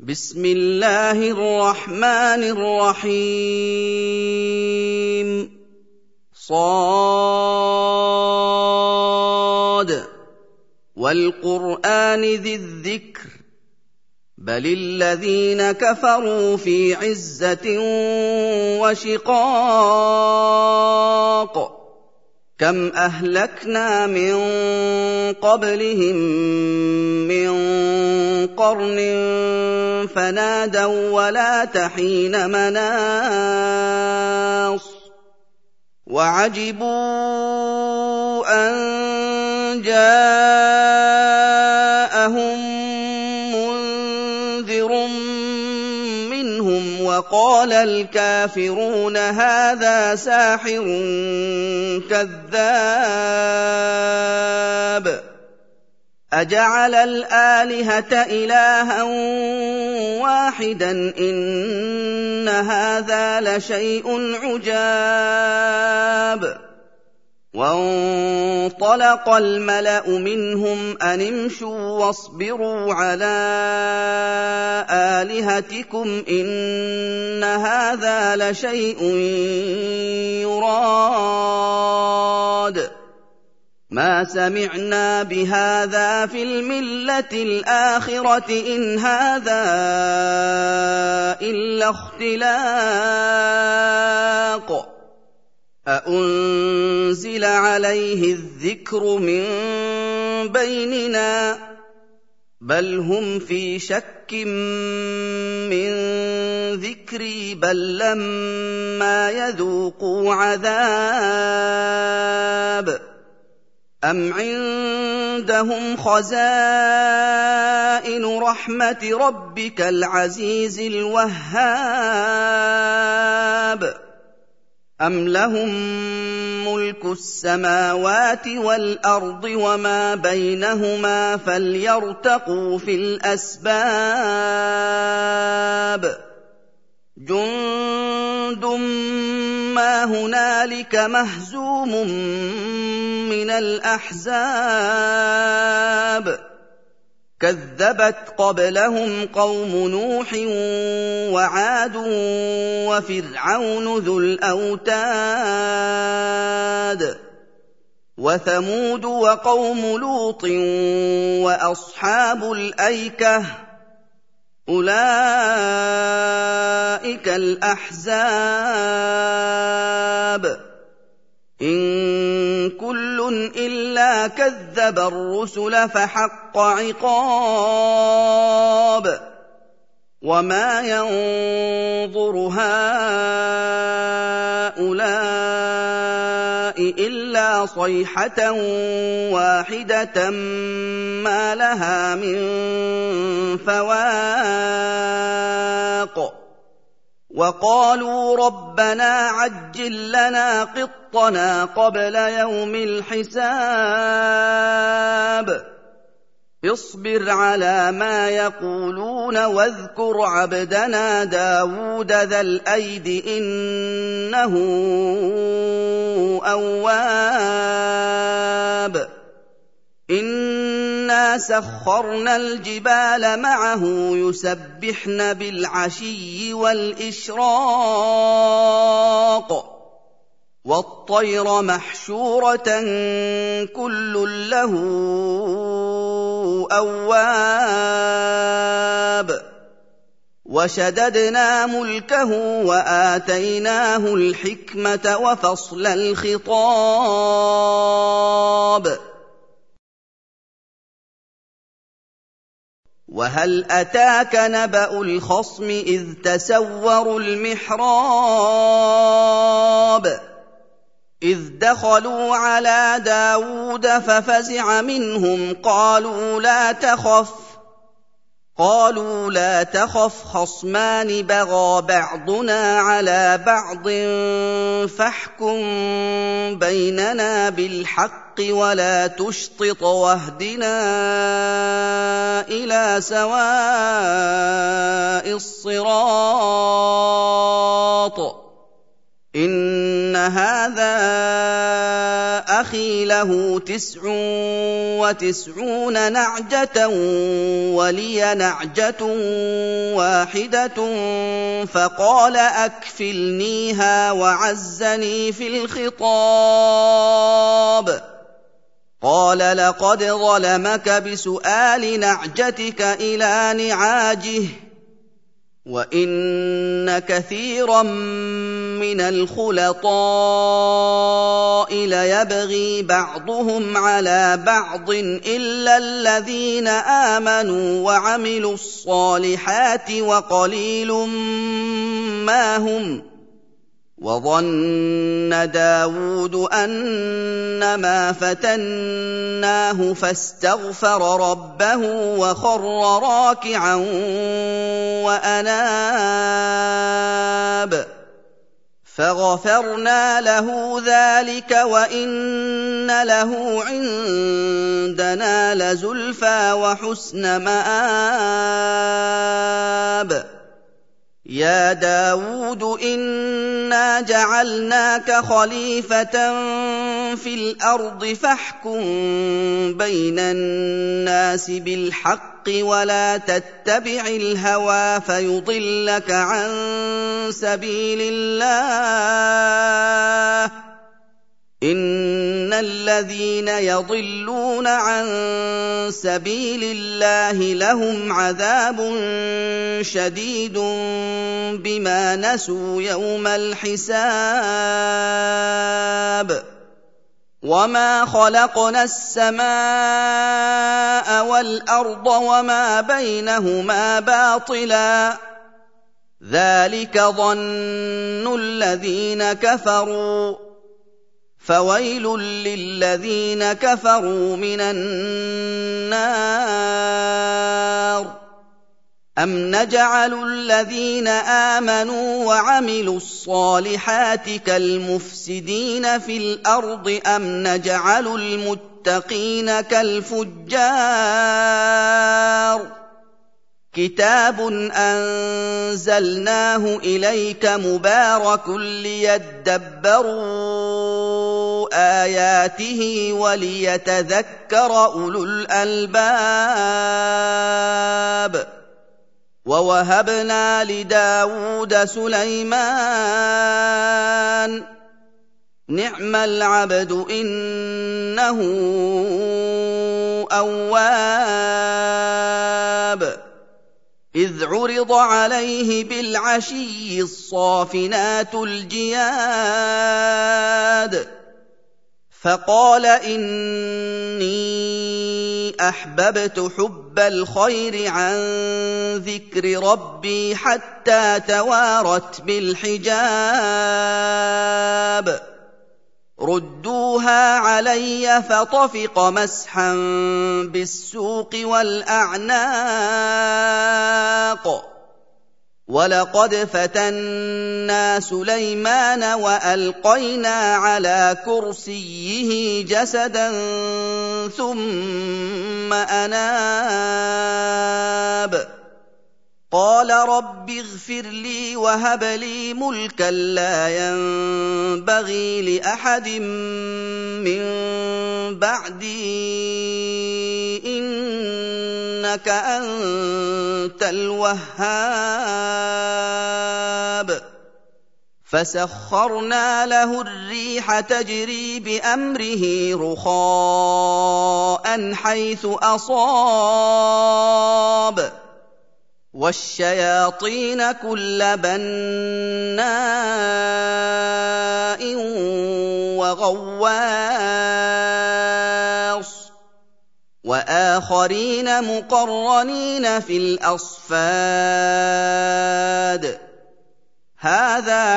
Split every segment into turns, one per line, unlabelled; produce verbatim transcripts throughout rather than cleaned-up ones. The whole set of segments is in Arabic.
بسم الله الرحمن الرحيم صاد والقرآن ذي الذكر بل الذين كفروا في عزة وشقاق كم أهلكنا من قبلهم من قرن فنادوا ولا تحين مناص وعجبوا أن جاءهم منذر منهم وقال الكافرون هذا ساحر كذاب أجعل الآلهة إلها واحدا إن هذا لشيء عجاب وانطلق الملأ منهم أن امشوا واصبروا على آلهتكم إن هذا لشيء يراد ما سمعنا بهذا في الملة الآخرة إن هذا إلا اختلاق أأنزل عليه الذكر من بيننا بل هم في شك من ذكري بل لما يذوقوا عذاب أم عندهم خزائن رحمة ربك العزيز الوهاب أم لهم ملك السماوات والأرض وما بينهما فليرتقوا في الأسباب جند ما هنالك مهزوم من الأحزاب كذبت قبلهم قوم نوح وعاد وفرعون ذو الأوتاد وثمود وقوم لوط وأصحاب الأيكة أولئك الأحزاب إن كل إلا كذب الرسل فحق عقاب وما ينظر هؤلاء إلا صيحة واحدة ما لها من فواق وقالوا ربنا عجل لنا قطنا قبل يوم الحساب اصبر على ما يقولون واذكر عبدنا داود ذا الأيد إنه أواب إنا سخرنا الجبال معه يسبحن بالعشي والإشراق والطير محشورة كل له أواب وشددنا ملكه وآتيناه الحكمة وفصل الخطاب وهل أتاك نبأ الخصم إذ تسوروا المحراب إذ دخلوا على داود ففزع منهم قالوا لا تخف قالوا لا تخف خصمان بغى بعضنا على بعض فاحكم بيننا بالحق ولا تشطط واهدنا إلى سواء الصراط إن هذا أخي أخي له تسع وتسعون نعجة ولي نعجة واحدة فقال أكفلنيها وعزني في الخطاب. قال لقد ظلمك بسؤال نعجتك إلى نعاجه وإن كثيرا من الخلطاء ليبغي بعضهم على بعض إلا الذين آمنوا وعملوا الصالحات وقليل ما هم. وظن داود أنما فتناه فاستغفر ربه وخر راكعا وأناب فغفرنا له ذلك وإن له عندنا لزلفى وحسن مآب. يا داود إنا جعلناك خليفة في الأرض فاحكم بين الناس بالحق ولا تتبع الهوى فيضلك عن سبيل الله. إن الذين يضلون عن سبيل الله لهم عذاب شديد بما نسوا يوم الحساب. وما خلقنا السماء والأرض وما بينهما باطلا ذلك ظن الذين كفروا فويل للذين كفروا من النار. أم نجعل الذين آمنوا وعملوا الصالحات كالمفسدين في الأرض أم نجعل المتقين كالفجار. كتاب أنزلناه إليك مبارك ليدبروا آياته وليتذكر أولو الألباب. ووهبنا لداود سليمان نعم العبد إنه أواب. إذ عرض عليه بالعشي الصافنات الجياد فقال إني أحببت حب الخير عن ذكر ربي حتى توارت بالحجاب. ردوها علي فطفق مسحا بالسوق والأعناق. ولقد فتنا سليمان وألقينا على كرسيه جسدا ثم أناب. قال رب اغفر لي وهب لي ملكا لا ينبغي لأحد من بعدي إنك أنت الوهاب. فسخرنا له الريح تجري بأمره رخاء حيث أصاب والشياطين كل بناء وغواص وآخرين مقرنين في الأصفاد. هذا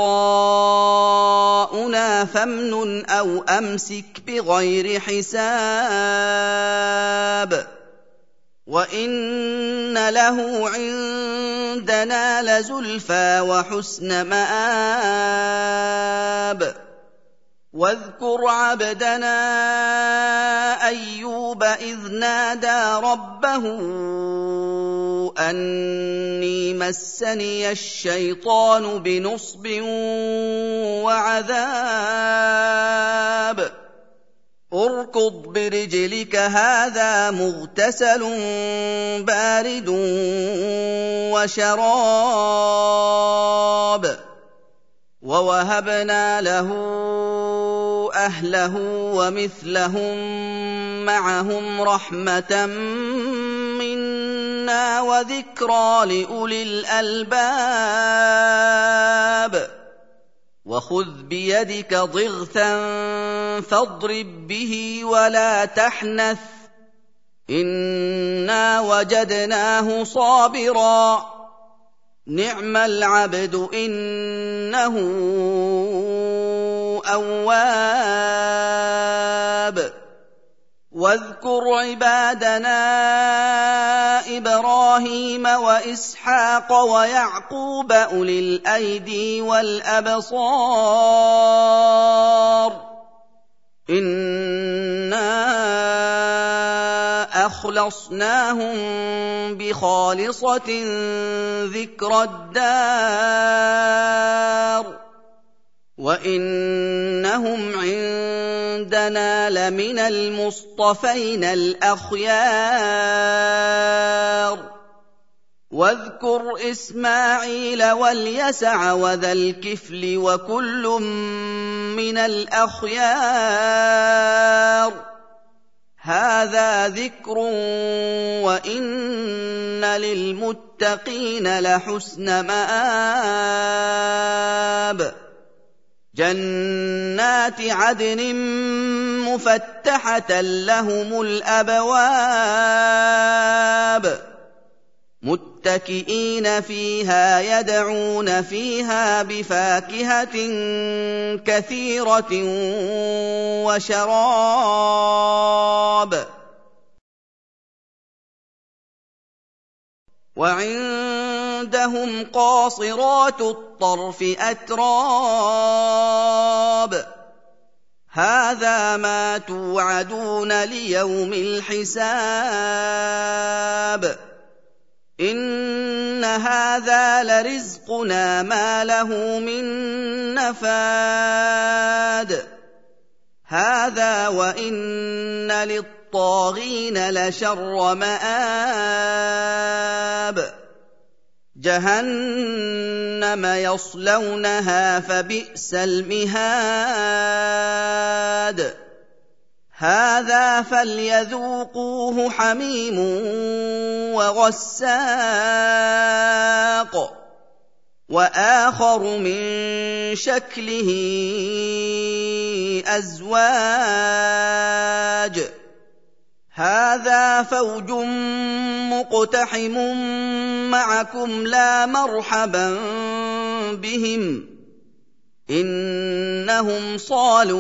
عطاؤنا فامنن أو أمسك بغير حساب. وإن له عندنا لزلفى وحسن مآب. واذكر عبدنا أيوب إذ نادى ربه أني مسني الشيطان بنصب وعذاب. اركض برجلك هذا مغتسل بارد وشراب ووهبنا له أهله ومثلهم معهم رحمة منا وذكرى لأولي الألباب وخذ بيدك ضغثا فاضرب به ولا تحنث إنا وجدناه صابرا نعم العبد إنه أواب واذكر عبادنا إبراهيم وإسحاق ويعقوب أولي الأيدي والأبصار إنا أخلصناهم بخالصة ذكرى الدار وإنهم عندنا لمن المصطفين الأخيار واذكر إسماعيل واليسع وذا الكفل وكل من الأخيار هذا ذكر وإن للمتقين لحسن مآب جنات عدن مفتحة لهم الأبواب متكئين فيها يدعون فيها بفاكهة كثيرة وشراب وعندهم قاصرات الطرف أتراب هذا ما توعدون ليوم الحساب إن هذا لرزقنا ما له من نفاد هذا وإن للطاغين لشر مآب جهنم يصلونها فبئس المهاد هذا فليذوقوه حميم وغساق وآخر من شكله أزواج هذا فوج مقتحم معكم لا مرحبا بهم إنهم صالوا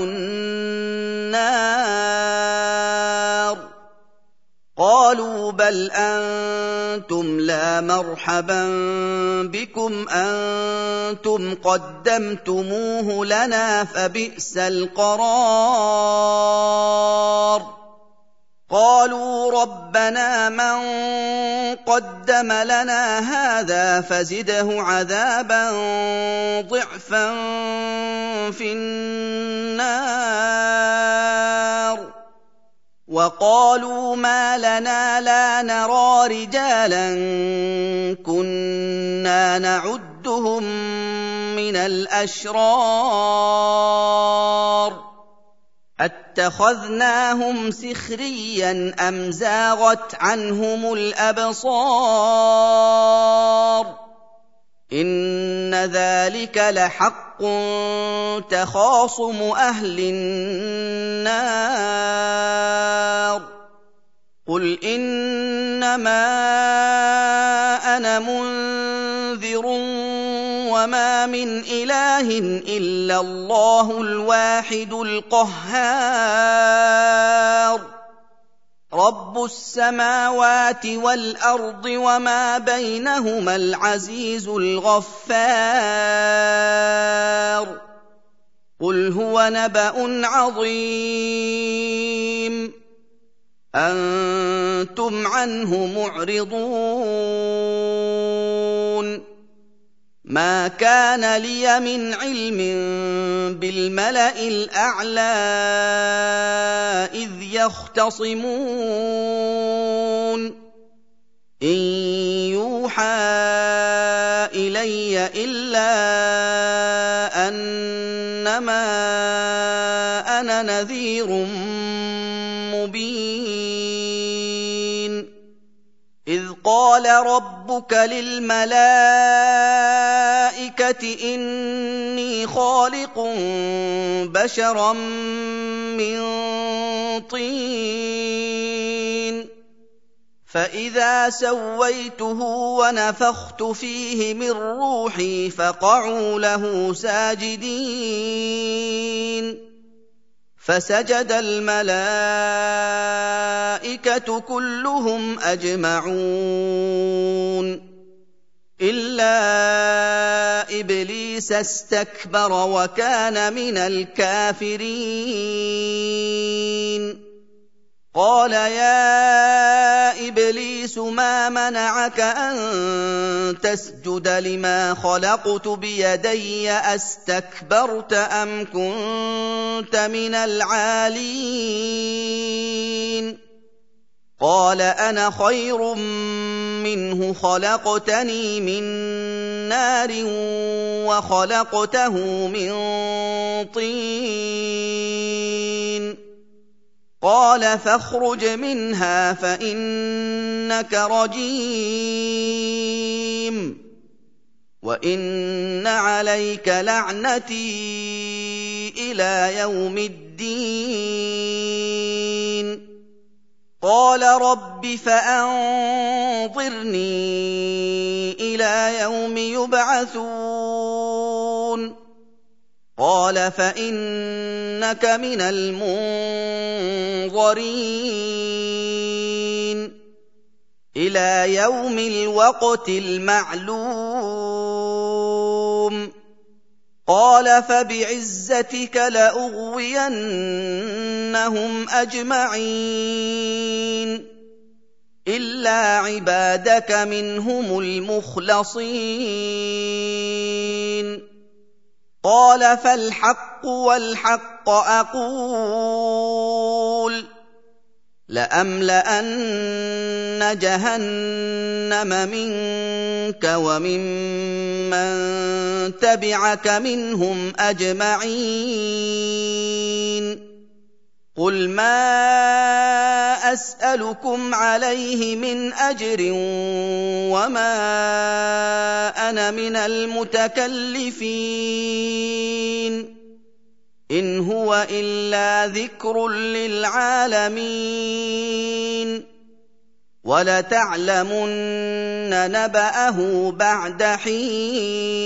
النار قالوا بل أنتم لا مرحبا بكم أنتم قدمتموه لنا فبئس القرار قالوا ربنا من قدم لنا هذا فزده عذابا ضعفا في النار وقالوا ما لنا لا نرى رجالا كنا نعدهم من الأشرار أتخذناهم سخريا أم زاغت عنهم الأبصار إن ذلك لحق تخاصم أهل النار قل إنما أنا منذر وما من إله إلا الله الواحد القهار رب السماوات والأرض وما بينهما العزيز الغفار قل هو نبأ عظيم أنتم عنه معرضون مَا كَانَ لِيَ مِنْ عِلْمٍ بِالْمَلَإِ الْأَعْلَىٰ إِذْ يَخْتَصِمُونَ إِن يُوحَىٰ إِلَيَّ إِلَّا أَنَّمَا أَنَا نَذِيرٌ مُّبِينٌ إِذْ قَالَ رَبُّكَ لِلْمَلَائِكَةِ إِنِّي خَالِقٌ بَشَرًا مِّن طِينٍ فَإِذَا سَوَّيْتُهُ وَنَفَخْتُ فِيهِ مِن رُّوحِي فَقَعُوا لَهُ سَاجِدِينَ فَسَجَدَ الْمَلَائِكَةُ كُلُّهُمْ أَجْمَعُونَ إِلَّا إِبْلِيسَ اسْتَكْبَرَ وَكَانَ مِنَ الْكَافِرِينَ قَالَ يَا إِبْلِيسُ مَا مَنَعَكَ أَن تَسْجُدَ لِمَا خَلَقْتُ بِيَدَيَّ أَسْتَكْبَرْتَ أَمْ كُنتَ مِنَ الْعَالِينَ قَالَ أَنَا خَيْرٌ مِّنْهُ خَلَقْتَنِي مِن نَّارٍ وَخَلَقْتَهُ مِن طِينٍ قَالَ فَاخْرُجْ مِنْهَا فَإِنَّكَ رَجِيمٌ وَإِنَّ عَلَيْكَ لَعْنَتِي إِلَىٰ يَوْمِ الدِّينِ قَالَ رَبِّ فَأَنظِرْنِي إِلَىٰ يَوْمِ يُبْعَثُونَ قَالَ فَإِنَّكَ مِنَ الْمُنظَرِينَ إِلَىٰ يَوْمِ الْوَقْتِ الْمَعْلُومِ قَالَ فَبِعِزَّتِكَ لَأُغْوِيَنَّهُمْ أَجْمَعِينَ إِلَّا عِبَادَكَ مِنْهُمُ الْمُخْلَصِينَ قَالَ فَالْحَقُّ وَالْحَقَّ أَقُولُ لَأَمْلَأَنَّ جَهَنَّمَ مِنكَ وَمِمَّن تَبِعَكَ مِنْهُمْ أَجْمَعِينَ قُلْ مَا أَسْأَلُكُمْ عَلَيْهِ مِنْ أَجْرٍ وَمَا أَنَا مِنَ الْمُتَكَلِّفِينَ إِنْ هُوَ إِلَّا ذِكْرٌ لِّلْعَالَمِينَ وَلَتَعْلَمُنَّ نَبَأَهُ بَعْدَ حِينٍ